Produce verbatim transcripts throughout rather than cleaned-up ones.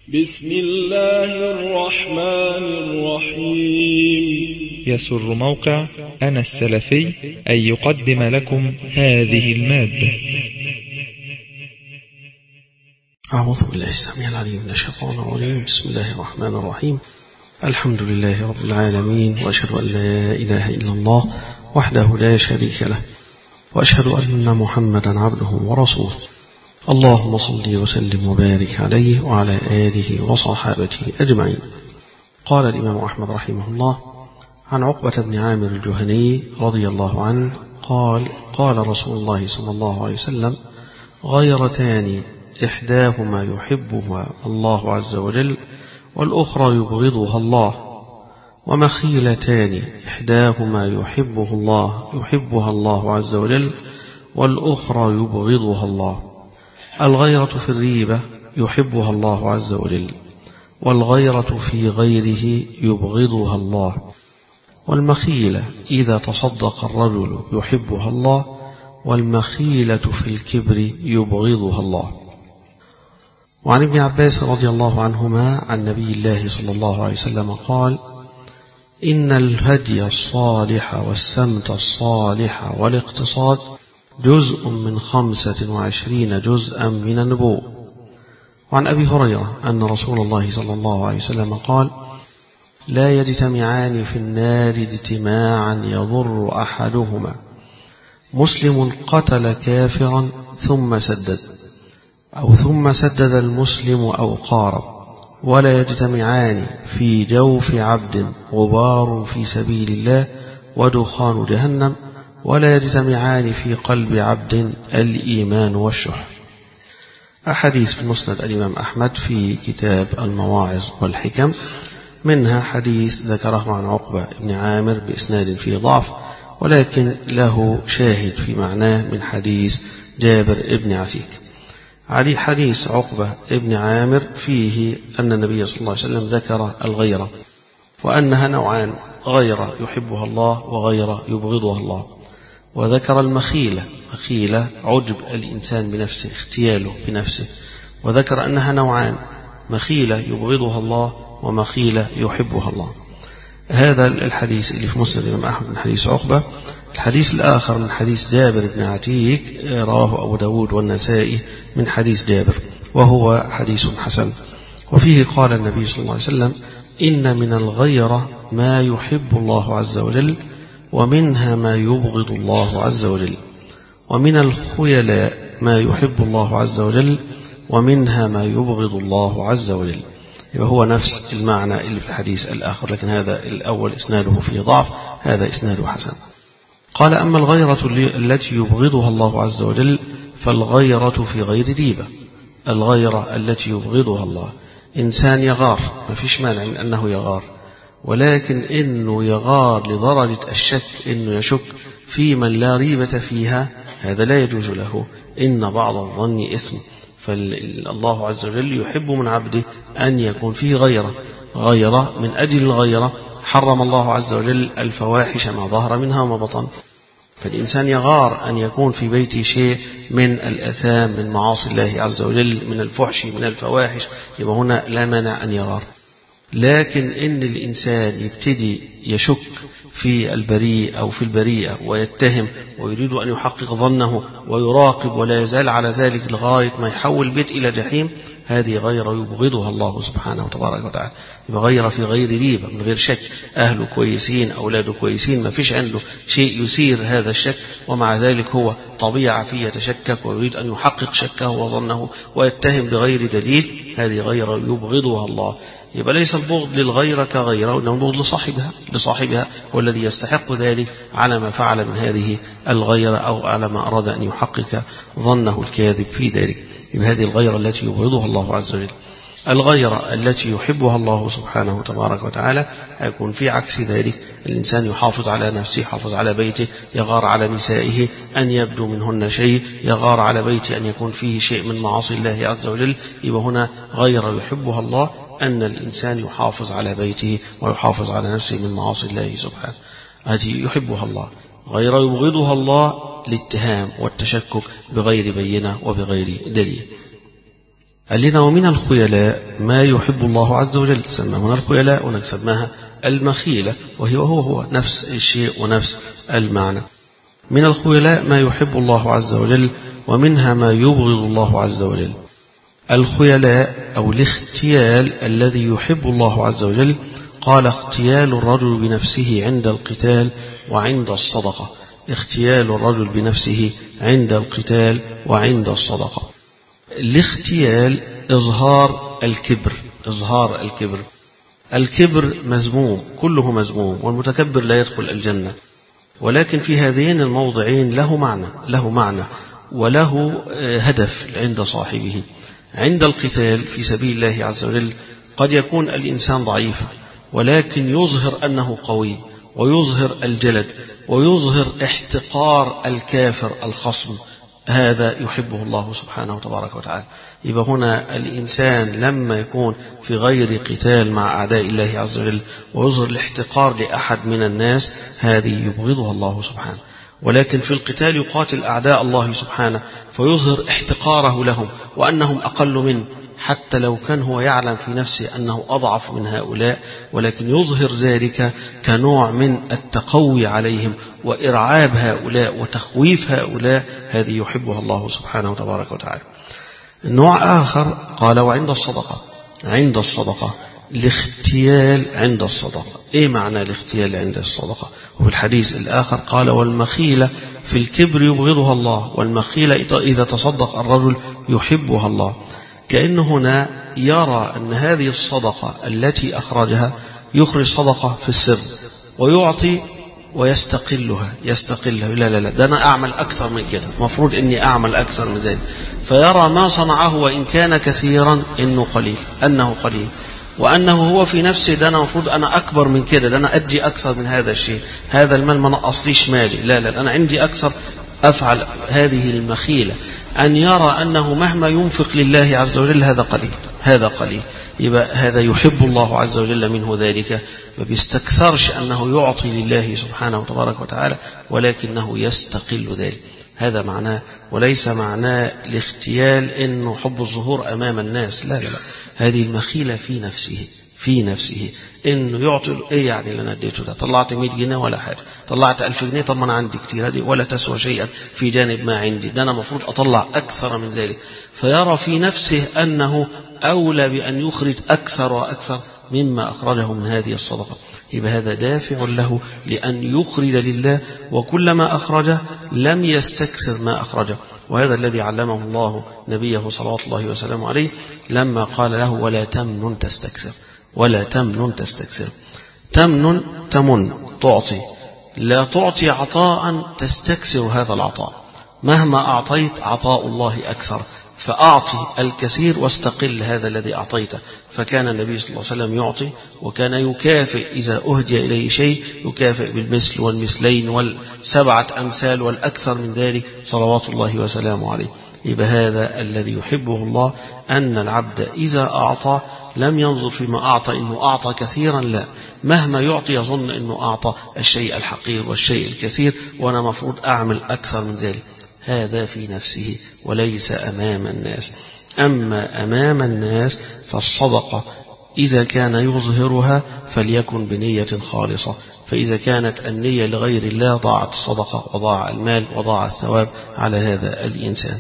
بسم الله الرحمن الرحيم. يسر موقع أنا السلفي أن يقدم لكم هذه المادة. أعوذ بالله السميع العليم من الشيطان الرجيم. بسم الله الرحمن الرحيم. الحمد لله رب العالمين، وأشهد أن لا إله إلا الله وحده لا شريك له، وأشهد أن محمدا عبده ورسوله. اللهم صل وسلم وبارك عليه وعلى آله وصحابته أجمعين. قال الإمام أحمد رحمه الله عن عقبة بن عامر الجهني رضي الله عنه قال: قال رسول الله صلى الله عليه وسلم: غيرتان إحداهما يحبها الله عز وجل والأخرى يبغضها الله، ومخيلتان إحداهما يحبه الله يحبها الله عز وجل والأخرى يبغضها الله. الغيرة في الريبة يحبها الله عز وجل، والغيرة في غيره يبغضها الله. والمخيلة إذا تصدق الرجل يحبها الله، والمخيلة في الكبر يبغضها الله. وعن ابن عباس رضي الله عنهما عن نبي الله صلى الله عليه وسلم قال: إن الهدي الصالح والسمت الصالح والاقتصاد جزء من خمسة وعشرين جزءا من النبوة. وعن أبي هريرة أن رسول الله صلى الله عليه وسلم قال: لا يجتمعان في النار اجتماعا يضر أحدهما مسلم قتل كافرا ثم سدد، أو ثم سدد المسلم أو قارب، ولا يجتمعان في جوف عبد غبار في سبيل الله ودخان جهنم، ولا يجتمعان في قلب عبد الإيمان والشح. أحاديث في مسند الإمام أحمد في كتاب المواعظ والحكم، منها حديث ذكره عن عقبة بن عامر بإسناد فيه ضعف، ولكن له شاهد في معناه من حديث جابر بن عتيك. علي حديث عقبة بن عامر فيه أن النبي صلى الله عليه وسلم ذكر الغيرة، وأنها نوعان: غيرة يحبها الله وغيرة يبغضها الله. وذكر المخيلة، مخيلة عجب الإنسان بنفسه، اختياله بنفسه، وذكر أنها نوعان: مخيلة يبغضها الله ومخيلة يحبها الله. هذا الحديث اللي في مسند الإمام أحمد من حديث عقبة. الحديث الآخر من حديث جابر بن عتيك رواه أبو داود والنسائي من حديث جابر، وهو حديث حسن. وفيه قال النبي صلى الله عليه وسلم: إن من الغيرة ما يحب الله عز وجل، ومنها ما يبغض الله عز وجل، ومن الخيلاء ما يحب الله عز وجل، ومنها ما يبغض الله عز وجل. وهو نفس المعنى اللي في الحديث الآخر، لكن هذا الأول إسناده فيه ضعف، هذا إسناده حسن. قال: أما الغيرة التي يبغضها الله عز وجل فالغيرة في غير ريبة. الغيرة التي يبغضها الله، إنسان يغار، ما فيش مانع من أنه يغار، ولكن إنه يغار لدرجة الشك، إنه يشك في من لا ريبة فيها، هذا لا يجوز له. إن بعض الظن إثم. فالله عز وجل يحب من عبده أن يكون فيه غيرة. غيرة من أجل الغيرة حرم الله عز وجل الفواحش ما ظهر منها وما بطن. فالإنسان يغار أن يكون في بيته شيء من الآثام، من معاصي الله عز وجل، من الفحش، من الفواحش، يبقى هنا لا مانع أن يغار. لكن إن الإنسان يبتدي يشك في البريء أو في البريئة ويتهم ويريد أن يحقق ظنه ويراقب ولا يزال على ذلك لغاية ما يحول البيت إلى جحيم، هذه غيرة يبغضها الله سبحانه وتبارك وتعالى. يبقى غيرة في غير ريبة، من غير شك، أهله كويسين، أولاده كويسين، ما فيش عنده شيء يثير هذا الشك، ومع ذلك هو طبيعة فيه يتشكك ويريد أن يحقق شكه وظنه ويتهم بغير دليل، هذه غيرة يبغضها الله. يبقى ليس البغض للغيرة كغيرة، وإنما البغض لصاحبها لصاحبها هو الذي يستحق ذلك على ما فعل من هذه الغيرة، أو على ما أراد أن يحقق ظنه الكاذب في ذلك. يبقى هذه الغيرة التي يبغضها الله عز وجل. الغيرة التي يحبها الله سبحانه وتبارك وتعالى يكون في عكس ذلك. الإنسان يحافظ على نفسه، يحافظ على بيته، يغار على نسائه أن يبدو منهن شيء، يغار على بيته أن يكون فيه شيء من معاصي الله عز وجل. يبقى هنا غيرة يحبها الله، أن الإنسان يحافظ على بيته ويحافظ على نفسه من معاصي الله سبحانه، هذه يحبها الله. غير يبغضها الله الاتهام والتشكك بغير بينة وبغير دليل. قال لنا ومن الخيلاء ما يحب الله عز وجل، سمى هنا الخيلاء ونسماها المخيلة، وهي هو هو نفس الشيء ونفس المعنى. من الخيلاء ما يحب الله عز وجل، ومنها ما يبغض الله عز وجل. الخيلاء أو الاختيال الذي يحب الله عز وجل، قال اختيال الرجل بنفسه عند القتال وعند الصدقة. اختيال الرجل بنفسه عند القتال وعند الصدقة. الاختيال إظهار الكبر، إظهار الكبر. الكبر مذموم، كله مذموم، والمتكبر لا يدخل الجنة. ولكن في هذين الموضعين له معنى، له معنى وله هدف عند صاحبه. عند القتال في سبيل الله عز وجل قد يكون الإنسان ضعيفا، ولكن يظهر أنه قوي، ويظهر الجلد، ويظهر احتقار الكافر الخصم. هذا يحبه الله سبحانه وتبارك وتعالى. يبقى هنا الإنسان لما يكون في غير قتال مع أعداء الله عز وجل ويظهر الاحتقار لأحد من الناس، هذه يبغضها الله سبحانه. ولكن في القتال يقاتل أعداء الله سبحانه فيظهر احتقاره لهم وأنهم أقل منه، حتى لو كان هو يعلم في نفسه أنه أضعف من هؤلاء، ولكن يظهر ذلك كنوع من التقوي عليهم وإرعاب هؤلاء وتخويف هؤلاء. هذه يحبها الله سبحانه وتبارك وتعالى. النوع آخر قال وعند الصدقة. عند الصدقة الاختيال عند الصدقة. إيه معنى الاختيال عند الصدقة؟ وفي الحديث الآخر قال والمخيلة في الكبر يبغضها الله، والمخيلة إذا تصدق الرجل يحبها الله. كأنه هنا يرى أن هذه الصدقة التي أخرجها يخرج صدقة في السر ويعطي ويستقلها، يستقلها، لا لا لا ده أنا أعمل أكثر من كده، مفروض أني أعمل أكثر من ذلك. فيرى ما صنعه وإن كان كثيرا إنه قليل، أنه قليل، وأنه هو في نفسه ده أنا مفروض أنا أكبر من كده، ده أنا أدي أكثر من هذا الشيء، هذا المال ما نقصليش مالي، لا لا أنا عندي أكثر، أفعل. هذه المخيلة أن يرى أنه مهما ينفق لله عز وجل هذا قليل، هذا قليل. يبقى هذا يحب الله عز وجل منه ذلك، ما بيستكثرش أنه يعطي لله سبحانه وتبارك وتعالى، ولكنه يستقل ذلك. هذا معناه، وليس معناه الاختيال إنه حب الظهور أمام الناس، لا لا لا. هذه المخيلة في نفسه، في نفسه إنه يعطي. إيه يعني اللي أنا اديته ده؟ طلعت مئة جنيه ولا حاجة، طلعت ألف جنيه، طب ما أنا عندي كتير، هذه ولا تسوى شيئا في جانب ما عندي، ده أنا مفروض أطلع أكثر من ذلك. فيرى في نفسه أنه أولى بأن يخرج أكثر وأكثر مما أخرجه من هذه الصدقة. يبقى هذا دافع له لأن يخرج لله، وكلما أخرجه لم يستكثر ما أخرجه. وهذا الذي علمه الله نبيه صلوات الله وسلامه عليه لما قال له ولا تمنن تستكثر، ولا تمنن تستكثر. تمنن تمن، تعطي، لا تعطي عطاء تستكثر هذا العطاء. مهما أعطيت عطاء الله أكثر، فأعطي الكثير واستقل هذا الذي أعطيته. فكان النبي صلى الله عليه وسلم يعطي، وكان يكافئ إذا أهدي إليه شيء يكافئ بالمثل والمثلين والسبعة أمثال والأكثر من ذلك صلوات الله وسلامه عليه. يبقى هذا الذي يحبه الله، أن العبد إذا أعطى لم ينظر فيما أعطى إنه أعطى كثيرا، لا، مهما يعطي يظن إنه أعطى الشيء الحقير والشيء الكثير، وأنا مفروض أعمل أكثر من ذلك. هذا في نفسه وليس أمام الناس. أما أمام الناس فالصدقة إذا كان يظهرها فليكن بنية خالصة، فإذا كانت النية لغير الله ضاعت الصدقة وضاع المال وضاع الثواب على هذا الإنسان.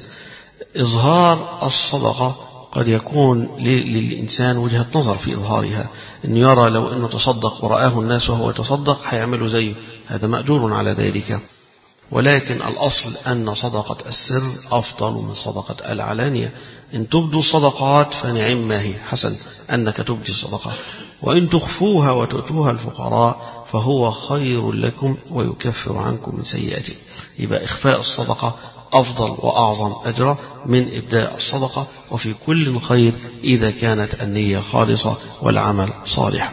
إظهار الصدقة قد يكون للإنسان وجهة نظر في إظهارها، إنه يرى لو أنه تصدق ورآه الناس وهو يتصدق هيعملوا زيه، هذا مأجور على ذلك. ولكن الأصل أن صدقة السر أفضل من صدقة العلانية. إن تبدوا الصدقات فنعم ما هي، حسن أنك تبدي الصدقة، وإن تخفوها وتؤتوها الفقراء فهو خير لكم ويكفر عنكم من سيئاتكم. يبقى إخفاء الصدقة أفضل وأعظم أجرا من إبداء الصدقة، وفي كل خير إذا كانت النية خالصة والعمل صالح.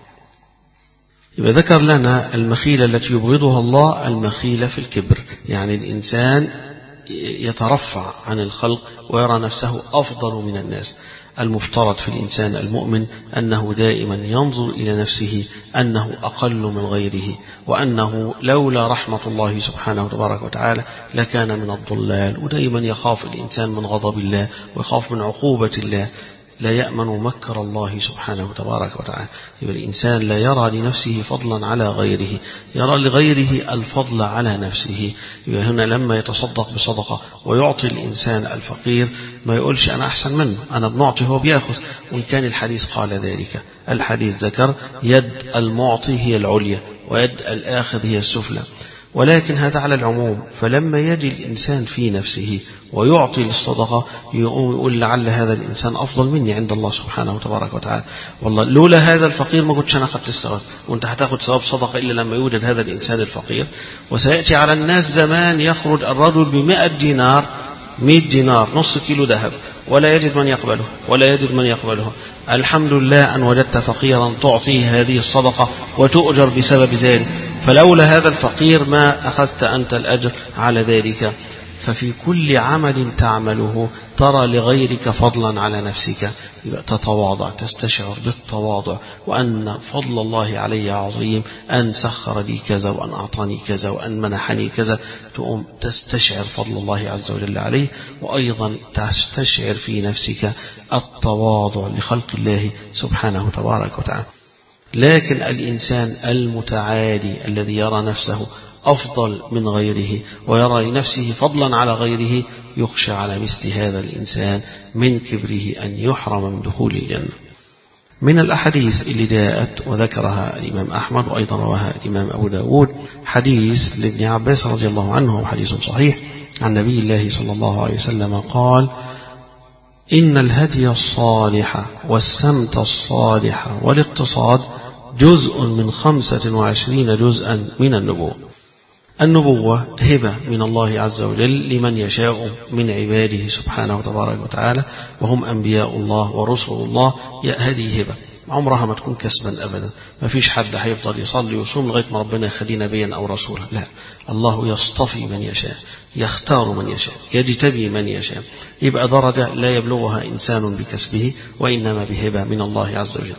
يبقى ذكر لنا المخيلة التي يبغضها الله، المخيلة في الكبر، يعني الإنسان يترفع عن الخلق ويرى نفسه أفضل من الناس. المفترض في الإنسان المؤمن أنه دائما ينظر إلى نفسه أنه أقل من غيره، وأنه لولا رحمة الله سبحانه وتبارك وتعالى لكان من الضلال. ودائما يخاف الإنسان من غضب الله ويخاف من عقوبة الله، لا يأمن مكر الله سبحانه وتبارك وتعالى. يبقى الإنسان لا يرى لنفسه فضلا على غيره، يرى لغيره الفضل على نفسه. يبقى هنا لما يتصدق بصدقة ويعطي الإنسان الفقير ما يقولش أنا أحسن منه، أنا بنعطي هو بيأخذ، وإن كان الحديث قال ذلك. الحديث ذكر يد المعطي هي العليا ويد الآخذ هي السفلى، ولكن هذا على العموم. فلما يجي الإنسان في نفسه ويعطي للصدقة يقوم يقول لعل هذا الإنسان أفضل مني عند الله سبحانه وتبارك وتعالى، والله لولا هذا الفقير ما كنتش أنا أخذت الثواب، وأنت هتاخد ثواب صدقة إلا لما يوجد هذا الإنسان الفقير. وسيأتي على الناس زمان يخرج الرجل بمئة دينار، مئة دينار نص كيلو ذهب، ولا يجد من يقبله ولا يجد من يقبله. الحمد لله أن وجدت فقيرا تعطيه هذه الصدقة وتؤجر بسبب ذلك، فلولا هذا الفقير ما أخذت أنت الأجر على ذلك. ففي كل عمل تعمله ترى لغيرك فضلا على نفسك، يبقى تتواضع، تستشعر بالتواضع وأن فضل الله علي عظيم، أن سخر لي كذا وأن أعطاني كذا وأن منحني كذا، تقوم تستشعر فضل الله عز وجل عليه. وأيضا تستشعر في نفسك التواضع لخلق الله سبحانه تبارك وتعالى. لكن الإنسان المتعالي الذي يرى نفسه أفضل من غيره ويرى لنفسه فضلا على غيره يخشى على مثل هذا الإنسان من كبره أن يحرم من دخول الجنة. من الأحاديث اللي جاءت وذكرها الإمام أحمد وأيضا رواها الإمام أبو داود حديث لابن عباس رضي الله عنه وحديث صحيح عن نبي الله صلى الله عليه وسلم قال: إن الهدي الصالح والسمت الصالح والاقتصاد جزء من خمسة وعشرين جزءا من النبوة. النبوة هبة من الله عز وجل لمن يشاء من عباده سبحانه وتبارك وتعالى، وهم أنبياء الله ورسل الله. هذه هبة عمرها ما تكون كسبا أبدا، ما فيش حد هيفضل يصلي ويصوم لغاية ما ربنا يخليه نبيا أو رسولا، لا، الله يصطفي من يشاء، يختار من يشاء، يجتبي من يشاء. يبقى درجة لا يبلغها إنسان بكسبه وإنما بهبة من الله عز وجل.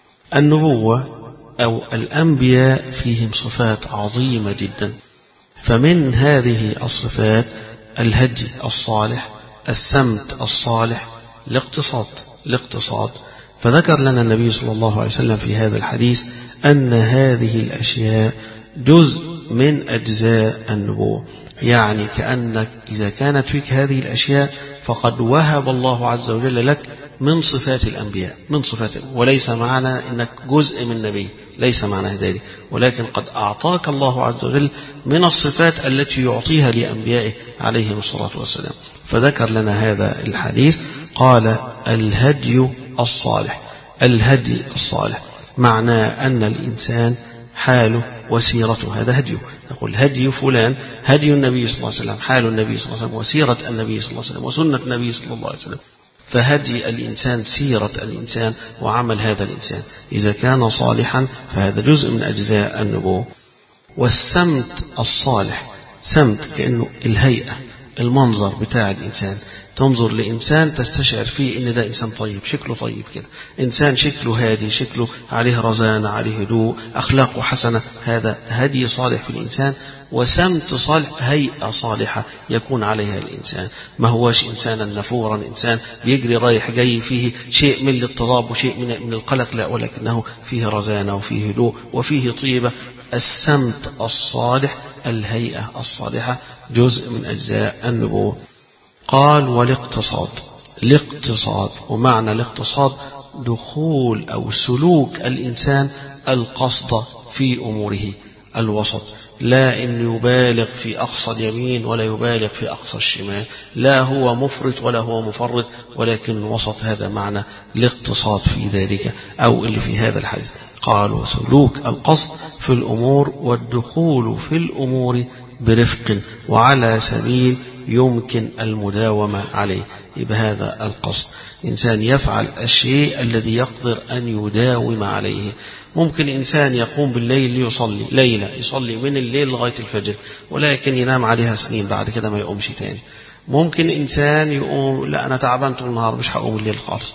النبوة أو الأنبياء فيهم صفات عظيمة جدا، فمن هذه الصفات الهدي الصالح، السمت الصالح، الاقتصاد الاقتصاد فذكر لنا النبي صلى الله عليه وسلم في هذا الحديث أن هذه الأشياء جزء من أجزاء النبوة. يعني كأنك إذا كانت فيك هذه الأشياء فقد وهب الله عز وجل لك من صفات الأنبياء، من صفات، وليس معنى أنك جزء من نبي، ليس معنى ذلك، ولكن قد أعطاك الله عز وجل من الصفات التي يعطيها لأنبيائه عليهم الصلاة والسلام. فذكر لنا هذا الحديث قال: الهدي الصالح. الهدي الصالح معناه أن الإنسان حاله وسيرته، هذا هديه. نقول هدي فلان هدي النبي صلى الله عليه وسلم، حال النبي صلى الله عليه وسلم، وسيرة النبي صلى الله عليه وسلم، وسنة النبي صلى الله عليه وسلم. فهدي الإنسان سيرة الإنسان وعمل هذا الإنسان إذا كان صالحا فهذا جزء من أجزاء النبوة. والسمت الصالح، سمت كأنه الهيئة، المنظر بتاع الإنسان، تنظر لإنسان تستشعر فيه إن ده إنسان طيب، شكله طيب كده، إنسان شكله هادي، شكله عليه رزانة، عليه هدوء، أخلاقه حسنة، هذا هدي صالح في الإنسان. وسمت صالح، هيئة صالحة يكون عليها الإنسان، ما هواش إنسانا نفورا، إنسان بيجري رايح جاي فيه شيء من الاضطراب وشيء من القلق، لا، ولكنه فيه رزانة وفيه هدوء وفيه طيبة. السمت الصالح، الهيئة الصالحة جزء من أجزاء النبوة. قال: والاقتصاد. الاقتصاد ومعنى الاقتصاد دخول أو سلوك الإنسان القصد في أموره، الوسط، لا إن يبالغ في أقصى اليمين ولا يبالغ في أقصى الشمال، لا هو مفرط ولا هو مفرط، ولكن وسط. هذا معنى الاقتصاد في ذلك أو اللي في هذا الحديث. قالوا سلوك القصد في الأمور والدخول في الأمور برفق وعلى سبيل يمكن المداومة عليه. يبقى هذا القصد، إنسان يفعل الشيء الذي يقدر أن يداوم عليه. ممكن إنسان يقوم بالليل ليصلي ليلة، يصلي من الليل لغاية الفجر، ولكن ينام عليها سنين بعد كده ما يقومش تاني. ممكن إنسان يقوم لا أنا تعبان طول النهار مش هقوم الليل خالص،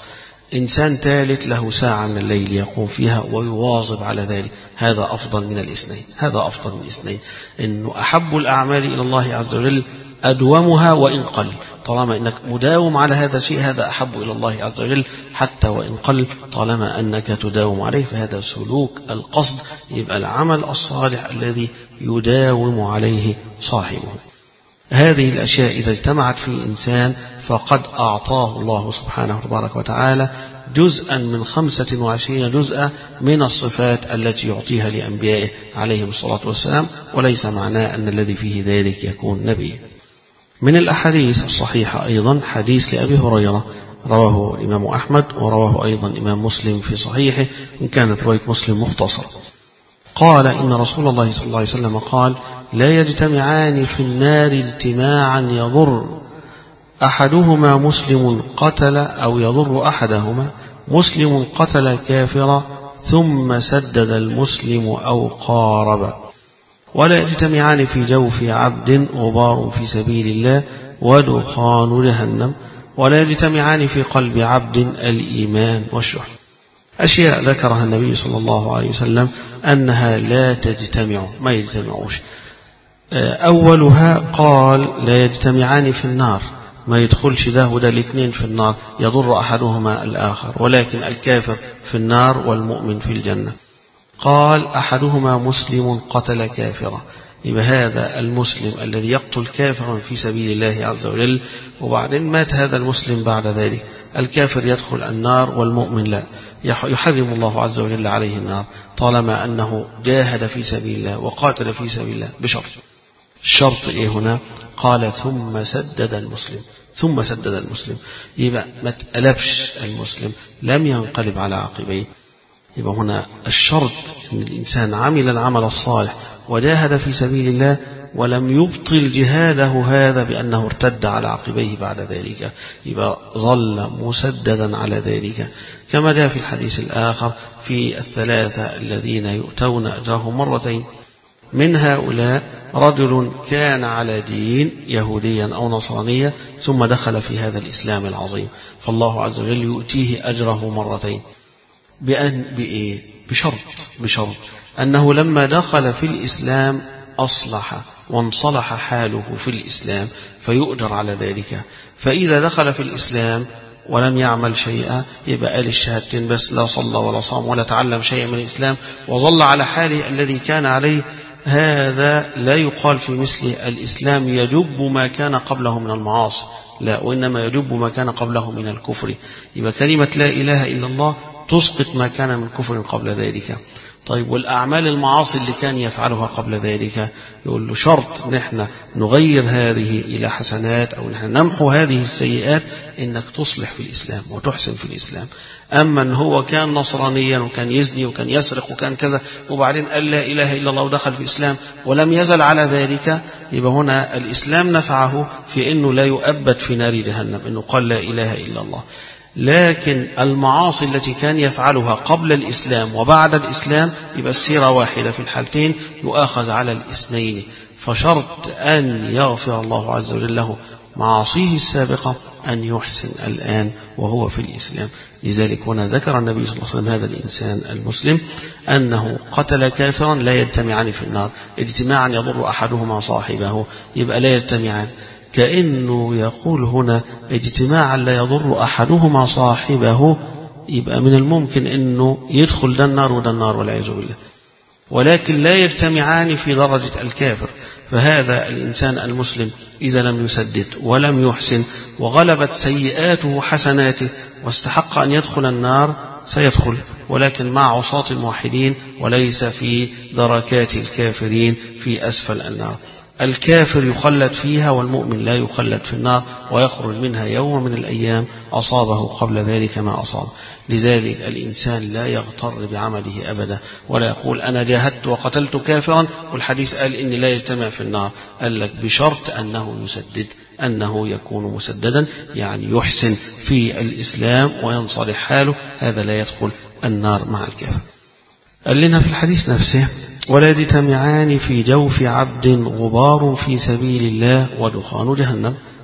إنسان ثالث له ساعة من الليل يقوم فيها ويواظب على ذلك، هذا أفضل من الاثنين. هذا أفضل من الاثنين، إنه أحب الأعمال إلى الله عز وجل أدومها وإن قل. طالما أنك مداوم على هذا الشيء هذا أحب إلى الله عز وجل حتى وإن قل، طالما أنك تداوم عليه فهذا سلوك القصد، يبقى العمل الصالح الذي يداوم عليه صاحبه. هذه الأشياء إذا اجتمعت في إنسان فقد أعطاه الله سبحانه تبارك وتعالى جزءا من خمسة وعشرين جزءا من الصفات التي يعطيها لأنبيائه عليهم الصلاة والسلام، وليس معناه أن الذي فيه ذلك يكون نبي. من الأحاديث الصحيحة أيضا حديث لأبي هريرة رواه الإمام أحمد ورواه أيضا الإمام مسلم في صحيحه، إن كانت رواية مسلم مختصرة. قال إن رسول الله صلى الله عليه وسلم قال: لا يجتمعان في النار اجتماعا يضر أحدهما مسلم قتل أو يضر أحدهما مسلم قتل كافرا ثم سدد المسلم أو قارب، ولا يجتمعان في جوف عبد غبار في سبيل الله ودخان جهنم، ولا يجتمعان في قلب عبد الإيمان والشح. أشياء ذكرها النبي صلى الله عليه وسلم أنها لا تجتمع، ما يجتمعوش. أولها قال: لا يجتمعان في النار، ما يدخلش ده وده الاثنين في النار، يضر أحدهما الآخر، ولكن الكافر في النار والمؤمن في الجنة. قال: أحدهما مسلم قتل كافرا، يبقى هذا المسلم الذي يقتل كافرا في سبيل الله عز وجل وبعدين مات هذا المسلم بعد ذلك، الكافر يدخل النار والمؤمن لا، يحرم الله عز وجل عليه النار طالما أنه جاهد في سبيل الله وقاتل في سبيل الله بشرط. الشرط إيه هنا؟ قال: ثم سدد المسلم. ثم سدد المسلم، يبقى ما تقلبش المسلم، لم ينقلب على عقبيه. يبقى هنا الشرط أن الإنسان عمل العمل الصالح وجاهد في سبيل الله ولم يبطل جهاده هذا بأنه ارتد على عقبيه بعد ذلك، يبقى ظل مسددا على ذلك، كما جاء في الحديث الآخر في الثلاثة الذين يؤتون أجرهم مرتين. من هؤلاء رجل كان على دين يهوديا أو نصرانيا ثم دخل في هذا الإسلام العظيم، فالله عز وجل يؤتيه أجره مرتين. بأن بإيه؟ بشرط بشرط أنه لما دخل في الإسلام أصلح وانصلح حاله في الإسلام فيؤجر على ذلك. فإذا دخل في الإسلام ولم يعمل شيئا يبقى قال الشهادتين بس، لا صلى ولا صام ولا تعلم شيئا من الإسلام وظل على حاله الذي كان عليه، هذا لا يقال في مثل الإسلام يجب ما كان قبله من المعاصي، لا، وإنما يجب ما كان قبله من الكفر. يبقى كلمة لا إله إلا الله تسقط ما كان من كفر قبل ذلك. طيب والأعمال المعاصي اللي كان يفعلها قبل ذلك، يقول له شرط نحن نغير هذه إلى حسنات أو نحن نمحو هذه السيئات، إنك تصلح في الإسلام وتحسن في الإسلام. أما أن هو كان نصرانيا وكان يزني وكان يسرق وكان كذا وبعدين قال لا إله إلا الله ودخل في الإسلام ولم يزل على ذلك، يبقى هنا الإسلام نفعه في أنه لا يؤبد في نار جهنم، أنه قال لا إله إلا الله. لكن المعاصي التي كان يفعلها قبل الإسلام وبعد الإسلام يبقى السيرة واحدة في الحالتين، يؤاخذ على الاثنين. فشرط أن يغفر الله عز وجل له معاصيه السابقة أن يحسن الآن وهو في الإسلام. لذلك هنا ذكر النبي صلى الله عليه وسلم هذا الإنسان المسلم أنه قتل كافرا لا يجتمعان في النار اجتماعا يضر أحدهما صاحبه، يبقى لا يجتمعان، كأنه يقول هنا اجتماعا لا يضر أحدهما صاحبه، يبقى من الممكن أنه يدخل ده النار وده النار والعياذ بالله، ولكن لا يجتمعان في درجة الكافر. فهذا الإنسان المسلم إذا لم يسدد ولم يحسن وغلبت سيئاته حسناته واستحق أن يدخل النار سيدخل، ولكن مع عصاة الموحدين وليس في دركات الكافرين في أسفل النار. الكافر يخلد فيها والمؤمن لا يخلد في النار ويخرج منها يوم من الأيام أصابه قبل ذلك ما أصاب. لذلك الإنسان لا يغتر بعمله أبدا ولا يقول أنا جاهدت وقتلت كافرا والحديث قال إني لا يجتمع في النار، قال لك بشرط أنه يسدد، أنه يكون مسددا يعني يحسن في الإسلام وينصلح حاله، هذا لا يدخل النار مع الكافر. قال لنا في الحديث نفسه ولا يجتمعان في جوف عبد غبار في سبيل الله ودخان جهنم،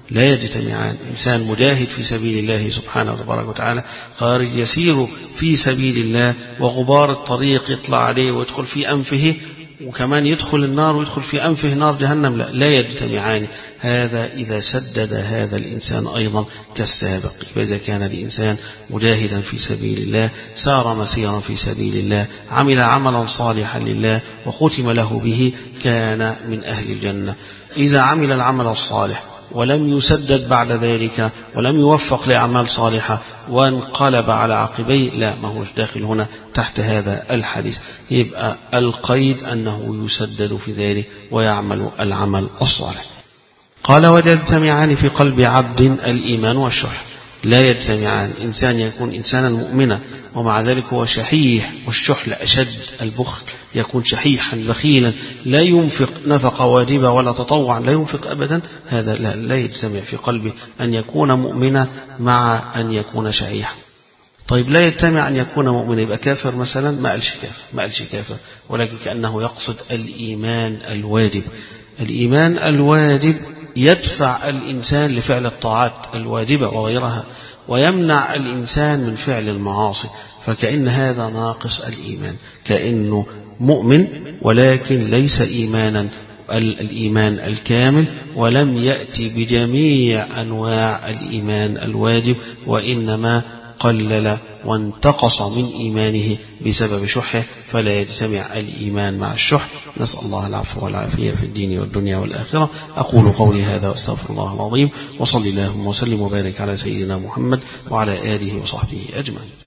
لا يجتمعان. إنسان مجاهد في سبيل الله سبحانه وتبارك وتعالى خارج يسير في سبيل الله وغبار الطريق يطلع عليه ويدخل في أنفه وكمان يدخل النار ويدخل في أنفه نار جهنم، لا, لا يجتمعان. هذا إذا سدد هذا الإنسان أيضا كالسابق. فإذا كان الإنسان مجاهدا في سبيل الله سار مسيرا في سبيل الله عمل عملا صالحا لله وختم له به كان من أهل الجنة. إذا عمل العمل الصالح ولم يسدد بعد ذلك ولم يوفق لأعمال صالحة وانقلب على عقبيه، لا، ما هوش داخل هنا تحت هذا الحديث. يبقى القيد أنه يسدد في ذلك ويعمل العمل الصالح. قال ويجتمعان في قلب عبد الإيمان والشح. لا يجتمعان. إنسان يكون إنسانا مؤمنا ومع ذلك هو شحيح، والشح أشد البخل، يكون شحيحا بخيلا لا ينفق نفقة واجبة ولا تطوعا، لا ينفق أبدا. هذا لا, لا يجتمع في قلبه أن يكون مؤمنا مع أن يكون شحيحا. طيب لا يجتمع أن يكون مؤمنا يبقى كافر مثلا؟ ما قالش كافر، ما قالش كافر، ولكن كأنه يقصد الإيمان الواجب. الإيمان الواجب يدفع الإنسان لفعل الطاعات الواجبة وغيرها ويمنع الإنسان من فعل المعاصي، فكأن هذا ناقص الإيمان، كأنه مؤمن ولكن ليس إيمانا الإيمان الكامل، ولم يأتي بجميع أنواع الإيمان الواجب، وإنما قلل وانتقص من إيمانه بسبب شحه، فلا يجتمع الإيمان مع الشح. نسأل الله العفو والعافية في الدين والدنيا والآخرة. أقول قولي هذا واستغفر الله العظيم، وصلي اللهم وسلم وبارك على سيدنا محمد وعلى آله وصحبه أجمعين.